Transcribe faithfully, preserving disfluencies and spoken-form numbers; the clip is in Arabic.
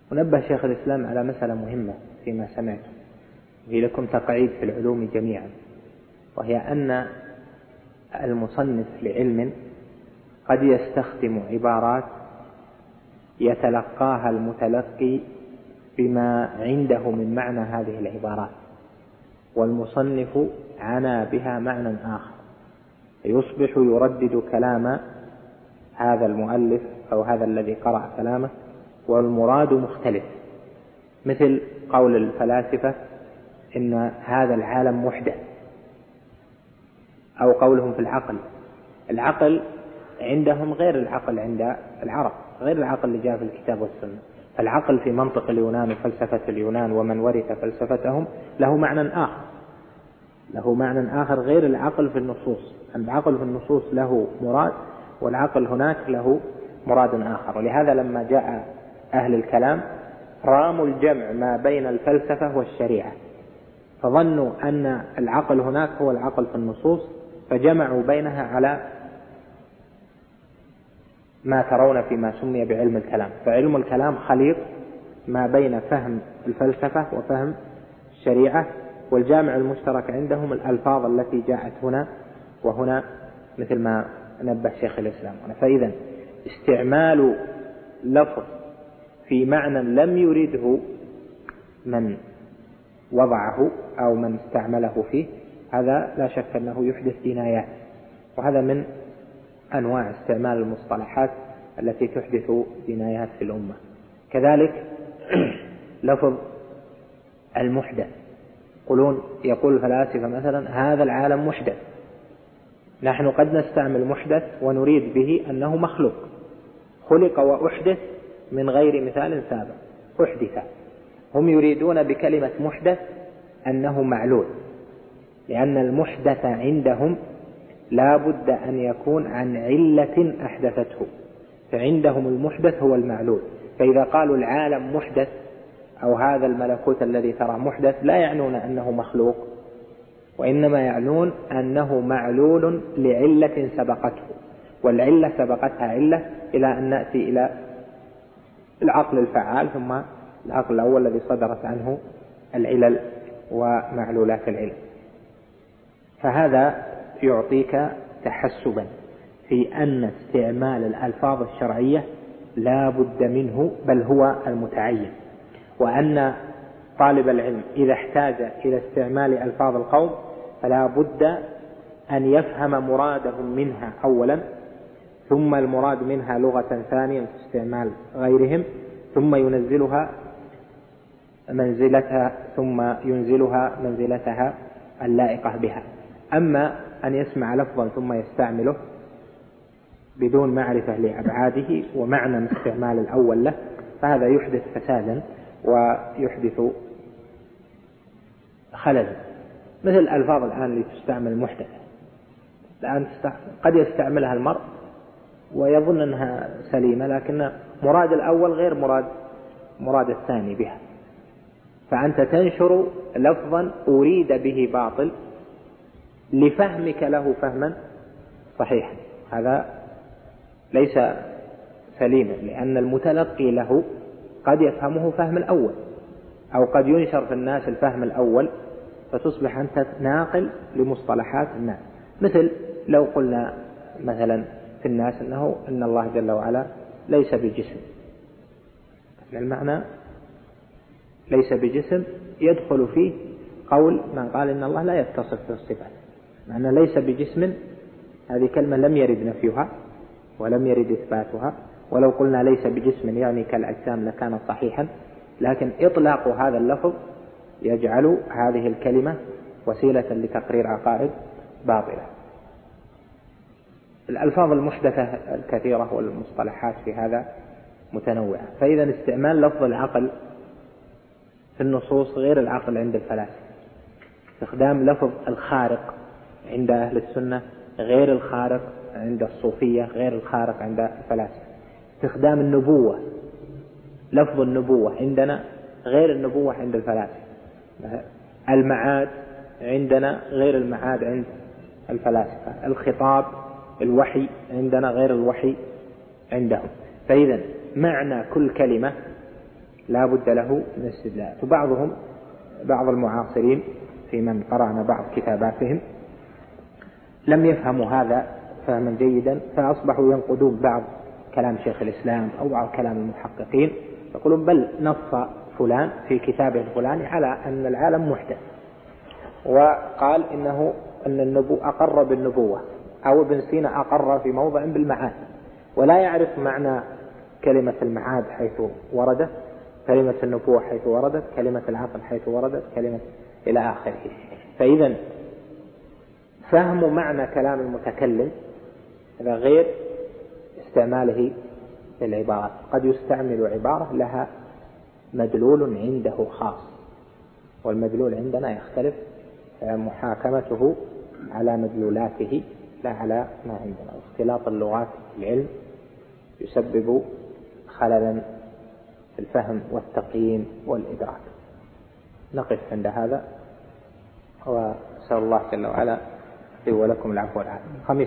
ونبه شيخ الإسلام على مسألة مهمة فيما سمعت، وهي لكم تقعيد في العلوم جميعا، وهي أن المصنف لعلم قد يستخدم عبارات يتلقاها المتلقي بما عنده من معنى هذه العبارات، والمصنف عنى بها معنى آخر، يصبح يردد كلام هذا المؤلف أو هذا الذي قرأ كلامه والمراد مختلف، مثل قول الفلاسفة إن هذا العالم محدث، أو قولهم في العقل. العقل عندهم غير العقل عند العرب، غير العقل اللي جاء في الكتاب والسنة. فالعقل في منطق اليونان وفلسفة اليونان ومن ورث فلسفتهم له معنى آخر، له معنى آخر غير العقل في النصوص. العقل في النصوص له مراد، والعقل هناك له مراد آخر. ولهذا لما جاء أهل الكلام راموا الجمع ما بين الفلسفة والشريعة، فظنوا أن العقل هناك هو العقل في النصوص، فجمعوا بينها على ما ترون فيما سمي بعلم الكلام. فعلم الكلام خليط ما بين فهم الفلسفة وفهم الشريعة، والجامع المشترك عندهم الألفاظ التي جاءت هنا وهنا، مثل ما نبه شيخ الإسلام. فإذا استعمال لفظ في معنى لم يرده من وضعه أو من استعمله فيه، هذا لا شك أنه يحدث جنايات، وهذا من أنواع استعمال المصطلحات التي تحدث جنايات في الأمة. كذلك لفظ المحدث، يقولون يقول الفلاسفة مثلا هذا العالم محدث. نحن قد نستعمل محدث ونريد به أنه مخلوق، خلق وأحدث من غير مثال سابق، أحدث. هم يريدون بكلمة محدث أنه معلول، لأن المحدث عندهم لا بد أن يكون عن علة أحدثته، فعندهم المحدث هو المعلول. فإذا قالوا العالم محدث أو هذا الملكوت الذي ترى محدث، لا يعنون أنه مخلوق، وإنما يعنون أنه معلول لعلة سبقته، والعلة سبقتها علة إلى أن نأتي إلى العقل الفعال، ثم العقل الأول الذي صدرت عنه العلل ومعلولات العلم. فهذا يعطيك تحسبا في أن استعمال الألفاظ الشرعية لا بد منه، بل هو المتعين، وأن طالب العلم إذا احتاج إلى استعمال ألفاظ القوم فلا بد أن يفهم مرادهم منها أولا، ثم المراد منها لغة ثانية استعمال غيرهم، ثم ينزلها منزلتها ثم ينزلها منزلتها اللائقة بها. أما أن يسمع لفظا ثم يستعمله بدون معرفة لأبعاده ومعنى استعمال الأول له، فهذا يحدث فسادا ويحدث خللا. مثل الألفاظ الآن اللي تستعمل محدثة، الآن قد يستعملها المرء ويظن أنها سليمة، لكن مراد الأول غير مراد مراد الثاني بها، فأنت تنشر لفظا أريد به باطل لفهمك له فهما صحيحا، هذا ليس سليما، لأن المتلقي له قد يفهمه فهم الأول، أو قد ينشر في الناس الفهم الأول فتصبح أنت ناقل لمصطلحات الناس. مثل لو قلنا مثلا في الناس أنه إن الله جل وعلا ليس بجسم، المعنى ليس بجسم يدخل فيه قول من قال إن الله لا يتصف بالصفات، معنى ليس بجسم هذه كلمة لم يرد نفيها ولم يرد إثباتها، ولو قلنا ليس بجسم يعني كالأجسام لكان صحيحا، لكن إطلاق هذا اللفظ يجعل هذه الكلمة وسيلة لتقرير عقائد باطلة. الألفاظ المحدثة الكثيرة والمصطلحات في هذا متنوعة. فإذا استعمال لفظ العقل في النصوص غير العقل عند الفلاسفة، استخدام لفظ الخارق عند أهل السنة غير الخارق عند الصوفية، غير الخارق عند الفلاسفة. استخدام النبوة، لفظ النبوة عندنا غير النبوة عند الفلاسفة. المعاد عندنا غير المعاد عند الفلاسفة. الخطاب الوحي عندنا غير الوحي عندهم. فإذا معنى كل كلمة لا بد له من استدلال. وبعضهم بعض المعاصرين في من قرأنا بعض كتاباتهم لم يفهموا هذا فهما جيدا، فأصبحوا ينقدون بعض كلام شيخ الإسلام أو بعض كلام المحققين، يقولون بل نص فلان في كتابه الفلاني على أن العالم محدث، وقال إنه أن النبو أقر بالنبوة، أو ابن سينا أقر في موضع بالمعاد، ولا يعرف معنى كلمة المعاد حيث وردت، كلمة النبوة حيث وردت، كلمة العقل حيث وردت، كلمة إلى آخره. فإذا فهم معنى كلام المتكلم هذا غير استعماله للعبارات. قد يستعمل عبارة لها مدلول عنده خاص، والمدلول عندنا يختلف محاكمته على مدلولاته لا على ما عندنا. اختلاط اللغات في العلم يسبب خللا في الفهم والتقييم والإدراك. نقف عند هذا، وأسأل الله جل وعلا لي ولكم العفو والعافية.